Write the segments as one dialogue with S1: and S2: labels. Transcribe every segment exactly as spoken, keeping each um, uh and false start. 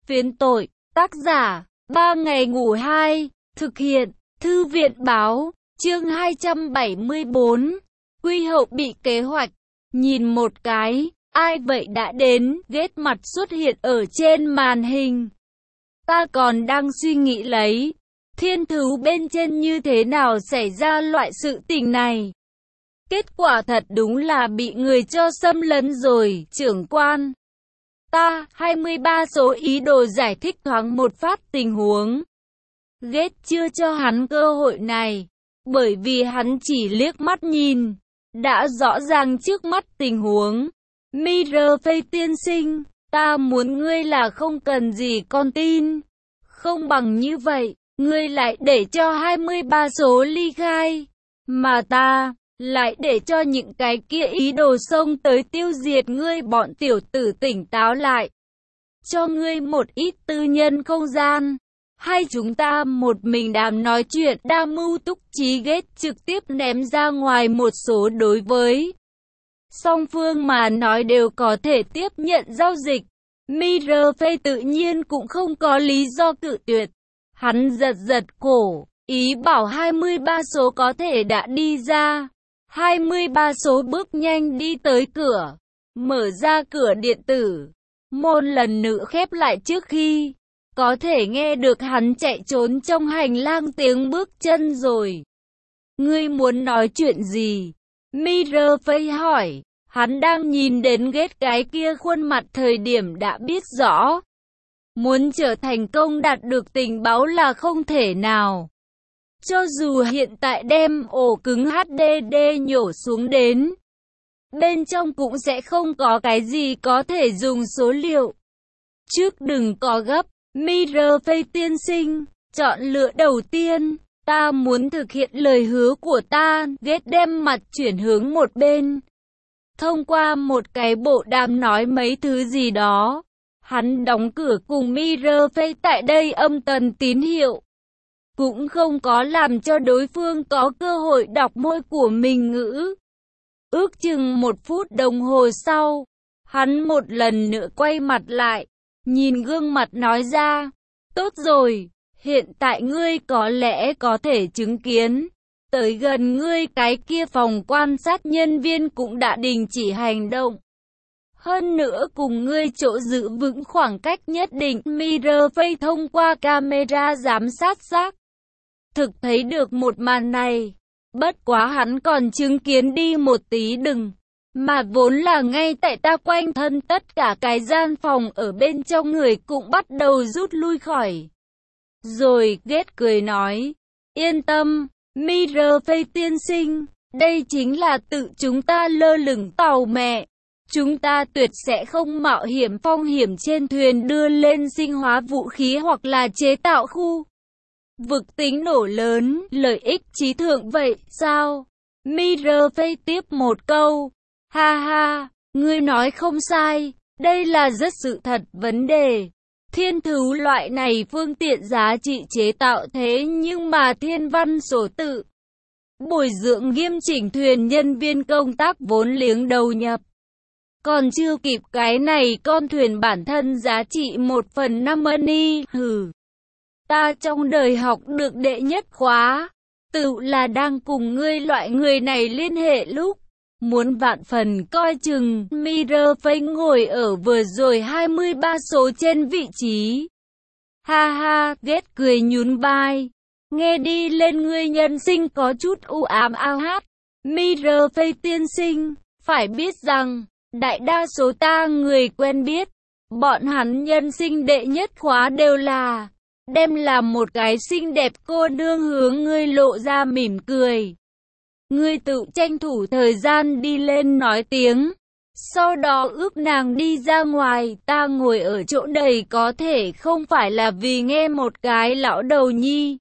S1: Phiến tội, tác giả, ba ngày ngủ hai, thực hiện, thư viện báo, chương hai trăm bảy mươi bốn, Quy Hậu bị kế hoạch, nhìn một cái, ai vậy đã đến, ghét mặt xuất hiện ở trên màn hình. Ta còn đang suy nghĩ lấy, thiên thú bên trên như thế nào xảy ra loại sự tình này. Kết quả thật đúng là bị người cho xâm lấn rồi, trưởng quan. Ta, hai mươi ba số ý đồ giải thích thoáng một phát tình huống. Ghét chưa cho hắn cơ hội này, bởi vì hắn chỉ liếc mắt nhìn, đã rõ ràng trước mắt tình huống. Mirror Phây tiên sinh, ta muốn ngươi là không cần gì con tin. Không bằng như vậy, ngươi lại để cho hai mươi ba số ly khai, mà ta lại để cho những cái kia ý đồ xông tới tiêu diệt ngươi bọn tiểu tử tỉnh táo lại. Cho ngươi một ít tư nhân không gian. Hay chúng ta một mình đàm nói chuyện đa mưu túc trí ghét trực tiếp ném ra ngoài một số đối với song phương mà nói đều có thể tiếp nhận giao dịch. Mirror Phây tự nhiên cũng không có lý do cự tuyệt. Hắn giật giật cổ, ý bảo hai mươi ba số có thể đã đi ra. hai mươi ba số bước nhanh đi tới cửa, mở ra cửa điện tử. Môn lần nữa khép lại trước khi có thể nghe được hắn chạy trốn trong hành lang tiếng bước chân rồi. Ngươi muốn nói chuyện gì? Mirror Phây hỏi. Hắn đang nhìn đến ghét cái kia khuôn mặt thời điểm đã biết rõ. Muốn trở thành công đạt được tình báo là không thể nào. Cho dù hiện tại đem ổ cứng hát đê đê nhổ xuống đến, bên trong cũng sẽ không có cái gì có thể dùng số liệu. Trước đừng có gấp, Mirror Phây tiên sinh, chọn lựa đầu tiên, ta muốn thực hiện lời hứa của ta, ghét đem mặt chuyển hướng một bên. Thông qua một cái bộ đàm nói mấy thứ gì đó, hắn đóng cửa cùng Mirror Phây tại đây âm tần tín hiệu. Cũng không có làm cho đối phương có cơ hội đọc môi của mình ngữ. Ước chừng một phút đồng hồ sau, hắn một lần nữa quay mặt lại, nhìn gương mặt nói ra, tốt rồi, hiện tại ngươi có lẽ có thể chứng kiến. Tới gần ngươi cái kia phòng quan sát nhân viên cũng đã đình chỉ hành động. Hơn nữa cùng ngươi chỗ giữ vững khoảng cách nhất định. Mirror Phây thông qua camera giám sát xác thực thấy được một màn này. Bất quá hắn còn chứng kiến đi một tí đừng. Mà vốn là ngay tại ta quanh thân tất cả cái gian phòng ở bên trong người cũng bắt đầu rút lui khỏi. Rồi ghét cười nói, yên tâm. Mirror Phây tiên sinh, đây chính là tự chúng ta lơ lửng tàu mẹ. Chúng ta tuyệt sẽ không mạo hiểm phong hiểm trên thuyền đưa lên sinh hóa vũ khí hoặc là chế tạo khu vực tính nổ lớn, lợi ích trí thượng vậy, sao? Mirror Phây tiếp một câu, ha ha, ngươi nói không sai, đây là rất sự thật vấn đề. Thiên thú loại này phương tiện giá trị chế tạo thế nhưng mà thiên văn số tự bồi dưỡng nghiêm chỉnh thuyền nhân viên công tác vốn liếng đầu nhập. Còn chưa kịp cái này con thuyền bản thân giá trị một phần năm money, hừ. Ta trong đời học được đệ nhất khóa, tự là đang cùng ngươi loại người này liên hệ lúc. Muốn vạn phần coi chừng. Mirror Phây ngồi ở vừa rồi hai mươi ba số trên vị trí. Ha ha, ghét cười nhún vai. Nghe đi lên ngươi nhân sinh có chút u ám ao hát. Mirror Phây tiên sinh, phải biết rằng, đại đa số ta người quen biết, bọn hắn nhân sinh đệ nhất khóa đều là đem làm một cái xinh đẹp cô nương hướng ngươi lộ ra mỉm cười. Ngươi tự tranh thủ thời gian đi lên nói tiếng, sau đó ước nàng đi ra ngoài. Ta ngồi ở chỗ này có thể không phải là vì nghe một cái lão đầu nhi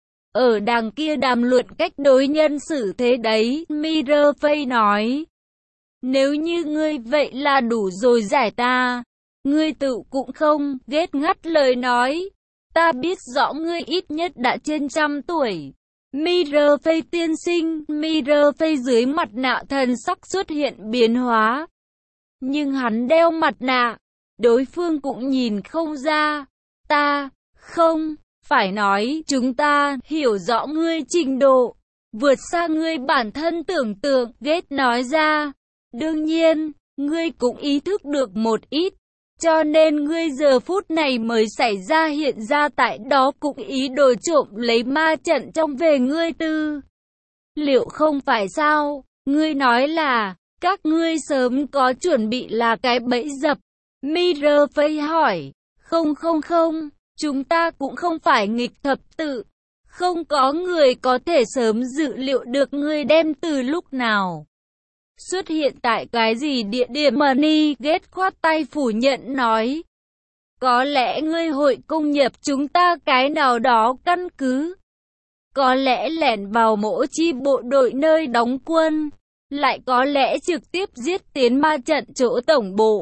S1: ở đằng kia đàm luận cách đối nhân xử thế đấy. Mirror Phây nói, nếu như ngươi vậy là đủ rồi giải ta. Ngươi tự cũng không. Ghét ngắt lời nói, ta biết rõ ngươi ít nhất đã trên trăm tuổi. Mirror Phây tiên sinh, Mirror Phây dưới mặt nạ thần sắc xuất hiện biến hóa. Nhưng hắn đeo mặt nạ, đối phương cũng nhìn không ra. ta, không, phải nói chúng ta hiểu rõ ngươi trình độ, vượt xa ngươi bản thân tưởng tượng, Ghét nói ra. Đương nhiên, ngươi cũng ý thức được một ít, cho nên ngươi giờ phút này mới xảy ra hiện ra tại đó cũng ý đồ trộm lấy ma trận trong về ngươi tư. Liệu không phải sao? Ngươi nói là, các ngươi sớm có chuẩn bị là cái bẫy dập. Mirafay hỏi, không không không, chúng ta cũng không phải nghịch thập tự. Không có người có thể sớm dự liệu được ngươi đem từ lúc nào xuất hiện tại cái gì địa điểm. Money Ghét khoát tay phủ nhận nói, có lẽ ngươi hội công nhập chúng ta cái nào đó căn cứ, có lẽ lẻn vào mỗi chi bộ đội nơi đóng quân, lại có lẽ trực tiếp giết tiến ma trận chỗ tổng bộ.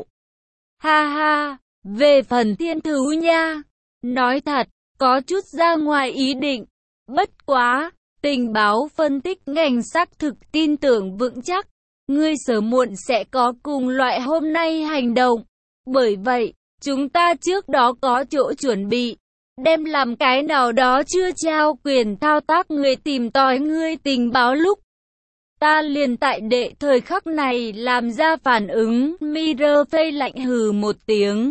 S1: Ha ha, về phần thiên thú nha, nói thật, có chút ra ngoài ý định. Bất quá, tình báo phân tích ngành xác thực tin tưởng vững chắc, ngươi sớm muộn sẽ có cùng loại hôm nay hành động. Bởi vậy, chúng ta trước đó có chỗ chuẩn bị, đem làm cái nào đó chưa trao quyền thao tác người tìm tòi ngươi tình báo lúc. Ta liền tại đệ thời khắc này làm ra phản ứng. Mirafay lạnh hừ một tiếng.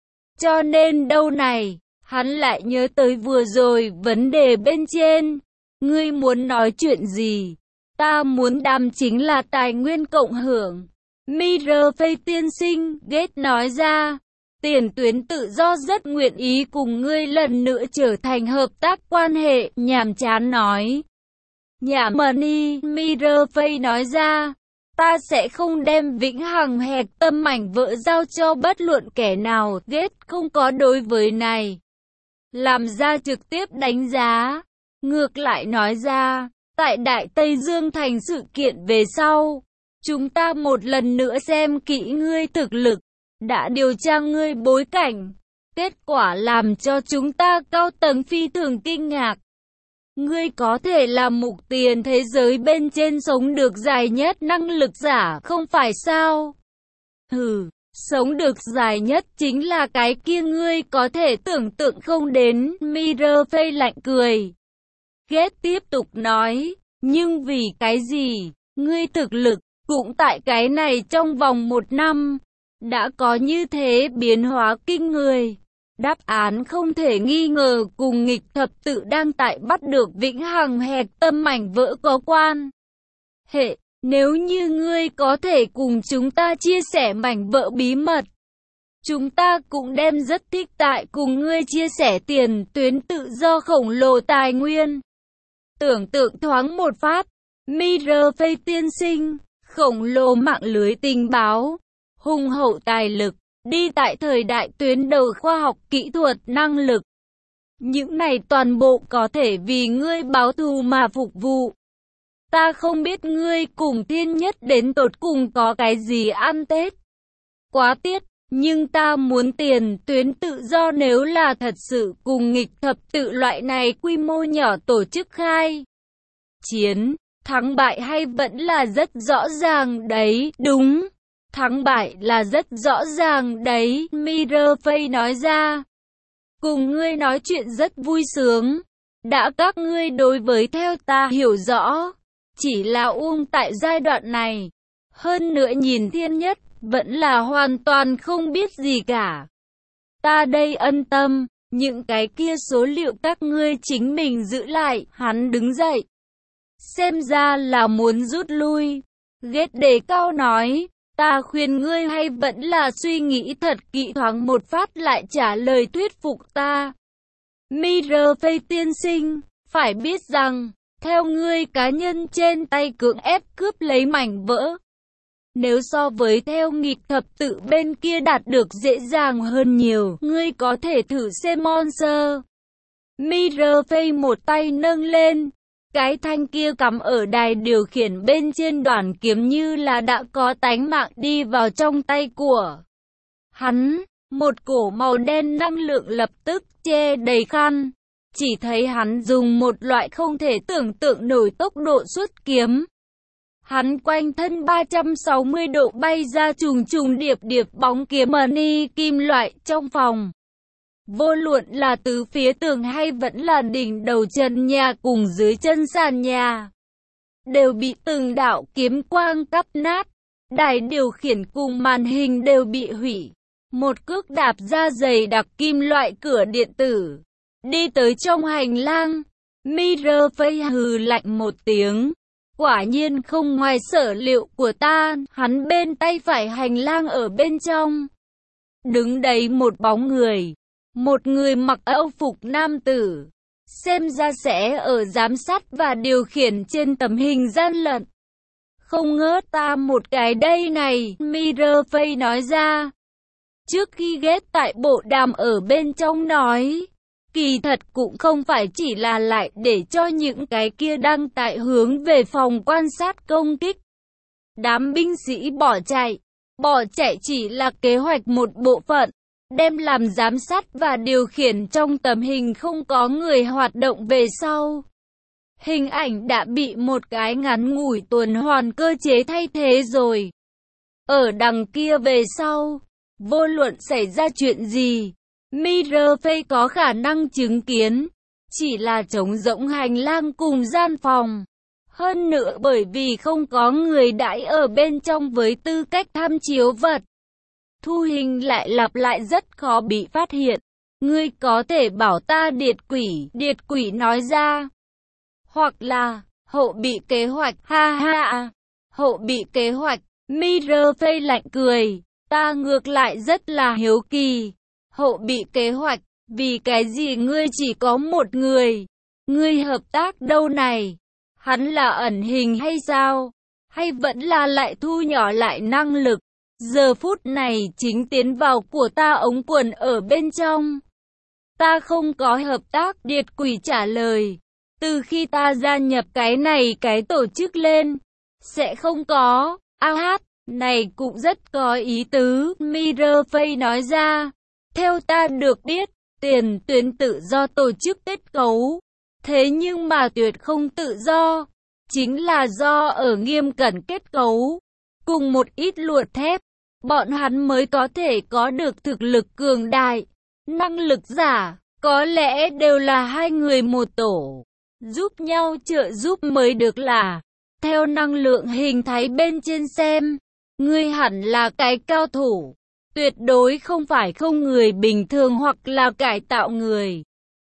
S1: Cho nên đâu này, hắn lại nhớ tới vừa rồi vấn đề bên trên. Ngươi muốn nói chuyện gì? Ta muốn đàm chính là tài nguyên cộng hưởng. Mirafay tiên sinh, Ghét nói ra. Tiền tuyến tự do rất nguyện ý cùng ngươi lần nữa trở thành hợp tác quan hệ. Nhàm chán nói. Nhảm Money, Mirafay nói ra. Ta sẽ không đem vĩnh hằng hẹp tâm mảnh vỡ giao cho bất luận kẻ nào. Ghét không có đối với này làm ra trực tiếp đánh giá. Ngược lại nói ra, tại Đại Tây Dương thành sự kiện về sau, chúng ta một lần nữa xem kỹ ngươi thực lực, đã điều tra ngươi bối cảnh. Kết quả làm cho chúng ta cao tầng phi thường kinh ngạc. Ngươi có thể là mục tiền thế giới bên trên sống được dài nhất năng lực giả, không phải sao? Hừ, sống được dài nhất chính là cái kia ngươi có thể tưởng tượng không đến. Mirafay lạnh cười. Ghét tiếp tục nói, nhưng vì cái gì? Ngươi thực lực, cũng tại cái này trong vòng một năm, đã có như thế biến hóa kinh người. Đáp án không thể nghi ngờ cùng nghịch thập tự đang tại bắt được vĩnh hằng hẹp tâm mảnh vỡ có quan hệ. Nếu như ngươi có thể cùng chúng ta chia sẻ mảnh vỡ bí mật, chúng ta cũng đem rất thích tại cùng ngươi chia sẻ tiền tuyến tự do khổng lồ tài nguyên. Tưởng tượng thoáng một phát, Mirafay tiên sinh, khổng lồ mạng lưới tình báo, hùng hậu tài lực, đi tại thời đại tuyến đầu khoa học kỹ thuật năng lực. Những này toàn bộ có thể vì ngươi báo thù mà phục vụ. Ta không biết ngươi cùng thiên nhất đến tột cùng có cái gì ăn Tết. Quá tiếc, nhưng ta muốn tiền tuyến tự do nếu là thật sự cùng nghịch thập tự loại này quy mô nhỏ tổ chức khai chiến, thắng bại hay vẫn là rất rõ ràng đấy. Đúng, thắng bại là rất rõ ràng đấy, Mirafay nói ra. Cùng ngươi nói chuyện rất vui sướng. Đã các ngươi đối với theo ta hiểu rõ, chỉ là Uông tại giai đoạn này. Hơn nữa nhìn thiên nhất, vẫn là hoàn toàn không biết gì cả. Ta đây ân tâm, những cái kia số liệu các ngươi chính mình giữ lại. Hắn đứng dậy. Xem ra là muốn rút lui. Ghét đề cao nói, ta khuyên ngươi hay vẫn là suy nghĩ thật kỹ thoáng một phát lại trả lời thuyết phục ta. Mirafay tiên sinh, phải biết rằng, theo ngươi cá nhân trên tay cưỡng ép cướp lấy mảnh vỡ, nếu so với theo nghịch thập tự bên kia đạt được dễ dàng hơn nhiều, ngươi có thể thử xem Monster. Mirafay một tay nâng lên, cái thanh kia cắm ở đài điều khiển bên trên đoàn kiếm như là đã có tánh mạng đi vào trong tay của hắn. Một cổ màu đen năng lượng lập tức che đầy khăn. Chỉ thấy hắn dùng một loại không thể tưởng tượng nổi tốc độ xuất kiếm. Hắn quanh thân ba trăm sáu mươi độ bay ra trùng trùng điệp điệp bóng kiếm money kim loại trong phòng. Vô luận là từ phía tường hay vẫn là đỉnh đầu trần nhà cùng dưới chân sàn nhà, đều bị từng đạo kiếm quang cắt nát. Đài điều khiển cùng màn hình đều bị hủy. Một cước đạp ra dày đặc kim loại cửa điện tử. Đi tới trong hành lang, Mirafei hừ lạnh một tiếng. Quả nhiên không ngoài sở liệu của ta, hắn bên tay phải hành lang ở bên trong. Đứng đấy một bóng người. Một người mặc âu phục nam tử. Xem ra sẽ ở giám sát và điều khiển trên tấm hình gian lận. Không ngờ ta một cái đây này, Mirafei nói ra. Trước khi ghét tại bộ đàm ở bên trong nói, kỳ thật cũng không phải chỉ là lại để cho những cái kia đang tại hướng về phòng quan sát công kích. Đám binh sĩ bỏ chạy, bỏ chạy chỉ là kế hoạch một bộ phận, đem làm giám sát và điều khiển trong tấm hình không có người hoạt động về sau. Hình ảnh đã bị một cái ngắn ngủi tuần hoàn cơ chế thay thế rồi. Ở đằng kia về sau, vô luận xảy ra chuyện gì, Mirafei có khả năng chứng kiến, chỉ là trống rỗng hành lang cùng gian phòng. Hơn nữa bởi vì không có người đãi ở bên trong với tư cách tham chiếu vật, thu hình lại lặp lại rất khó bị phát hiện. Ngươi có thể bảo ta điệt quỷ, điệt quỷ nói ra. Hoặc là, hậu bị kế hoạch, ha ha, hậu bị kế hoạch, Mirafei lạnh cười, ta ngược lại rất là hiếu kỳ. Hậu bị kế hoạch, vì cái gì ngươi chỉ có một người? Ngươi hợp tác đâu này? Hắn là ẩn hình hay sao? Hay vẫn là lại thu nhỏ lại năng lực? Giờ phút này chính tiến vào của ta ống quần ở bên trong. Ta không có hợp tác, điệt quỷ trả lời. Từ khi ta gia nhập cái này cái tổ chức lên, sẽ không có. A hát, này cũng rất có ý tứ, Mirafei nói ra. Theo ta được biết, tiền tuyến tự do tổ chức kết cấu. Thế nhưng mà tuyệt không tự do. Chính là do ở nghiêm cẩn kết cấu. Cùng một ít luột thép, bọn hắn mới có thể có được thực lực cường đại. Năng lực giả, có lẽ đều là hai người một tổ. Giúp nhau trợ giúp mới được là. Theo năng lượng hình thái bên trên xem, ngươi hẳn là cái cao thủ. Tuyệt đối không phải không người bình thường hoặc là cải tạo người.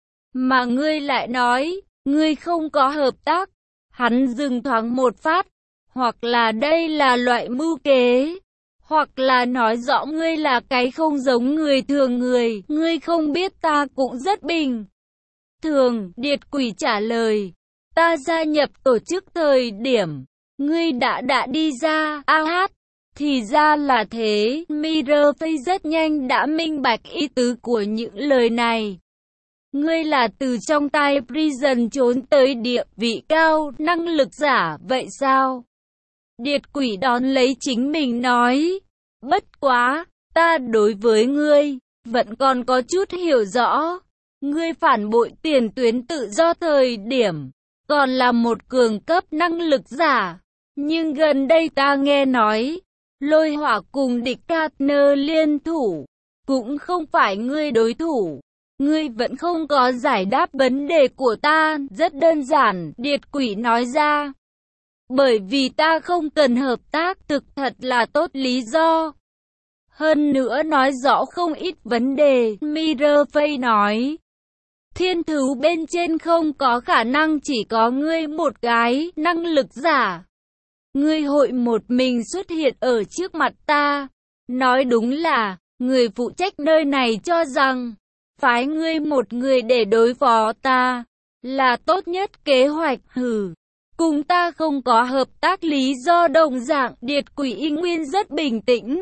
S1: Mà ngươi lại nói, ngươi không có hợp tác. Hắn dừng thoáng một phát. Hoặc là đây là loại mưu kế. Hoặc là nói rõ ngươi là cái không giống người thường người. Ngươi không biết ta cũng rất bình thường, điệt quỷ trả lời. Ta gia nhập tổ chức thời điểm, ngươi đã đã đi ra, a hát. Thì ra là thế, Mirafei rất nhanh đã minh bạch ý tứ của những lời này. Ngươi là từ trong tay Prison trốn tới địa vị cao, năng lực giả, vậy sao? Điệt quỷ đón lấy chính mình nói. Bất quá, ta đối với ngươi, vẫn còn có chút hiểu rõ. Ngươi phản bội tiền tuyến tự do thời điểm, còn là một cường cấp năng lực giả. Nhưng gần đây ta nghe nói, Lôi Hỏa cùng địch Gardner liên thủ, cũng không phải ngươi đối thủ. Ngươi vẫn không có giải đáp vấn đề của ta, rất đơn giản, điệt quỷ nói ra. Bởi vì ta không cần hợp tác, thực thật là tốt lý do. Hơn nữa nói rõ không ít vấn đề, Mirafei nói. Thiên thú bên trên không có khả năng chỉ có ngươi một cái, năng lực giả. Ngươi hội một mình xuất hiện ở trước mặt ta. Nói đúng là, người phụ trách nơi này cho rằng, phái ngươi một người để đối phó ta, là tốt nhất kế hoạch, hừ. Cùng ta không có hợp tác lý do đồng dạng, điệt quỷ nguyên rất bình tĩnh.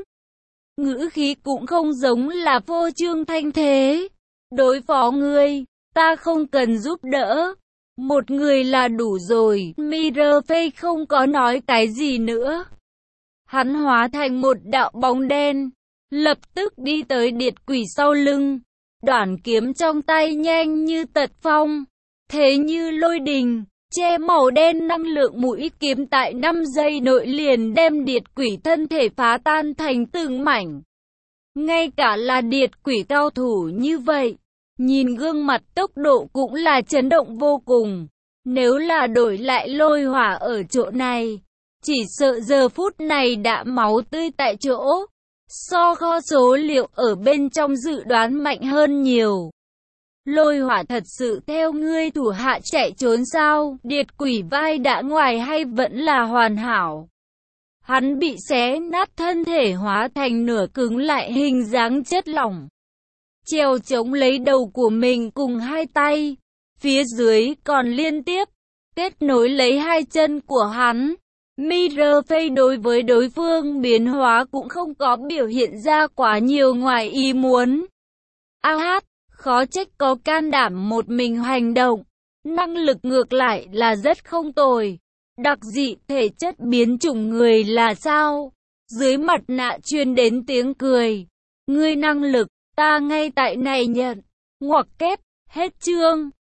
S1: Ngữ khí cũng không giống là phô trương thanh thế. Đối phó ngươi, ta không cần giúp đỡ. Một người là đủ rồi, Mirafei không có nói cái gì nữa. Hắn hóa thành một đạo bóng đen, lập tức đi tới điệt quỷ sau lưng. Đoản kiếm trong tay nhanh như tật phong, thế như lôi đình, che màu đen năng lượng mũi kiếm tại năm giây nội liền đem điệt quỷ thân thể phá tan thành từng mảnh. Ngay cả là điệt quỷ cao thủ như vậy, Nhìn gương mặt tốc độ cũng là chấn động vô cùng. Nếu là đổi lại Lôi Hỏa ở chỗ này, chỉ sợ giờ phút này đã máu tươi tại chỗ. So kho số liệu ở bên trong dự đoán mạnh hơn nhiều. Lôi Hỏa thật sự theo ngươi thủ hạ chạy trốn sao? Điệt quỷ vai đã ngoài hay vẫn là hoàn hảo? Hắn bị xé nát thân thể hóa thành nửa cứng lại hình dáng chất lỏng. Treo chống lấy đầu của mình cùng hai tay. Phía dưới còn liên tiếp kết nối lấy hai chân của hắn. Mirror Face đối với đối phương biến hóa cũng không có biểu hiện ra quá nhiều ngoài ý muốn. A hát, khó trách có can đảm một mình hành động. Năng lực ngược lại là rất không tồi. Đặc dị thể chất biến chủng người là sao? Dưới mặt nạ truyền đến tiếng cười. Ngươi năng lực, ta ngay tại này nhận. Ngoặc kép, hết chương.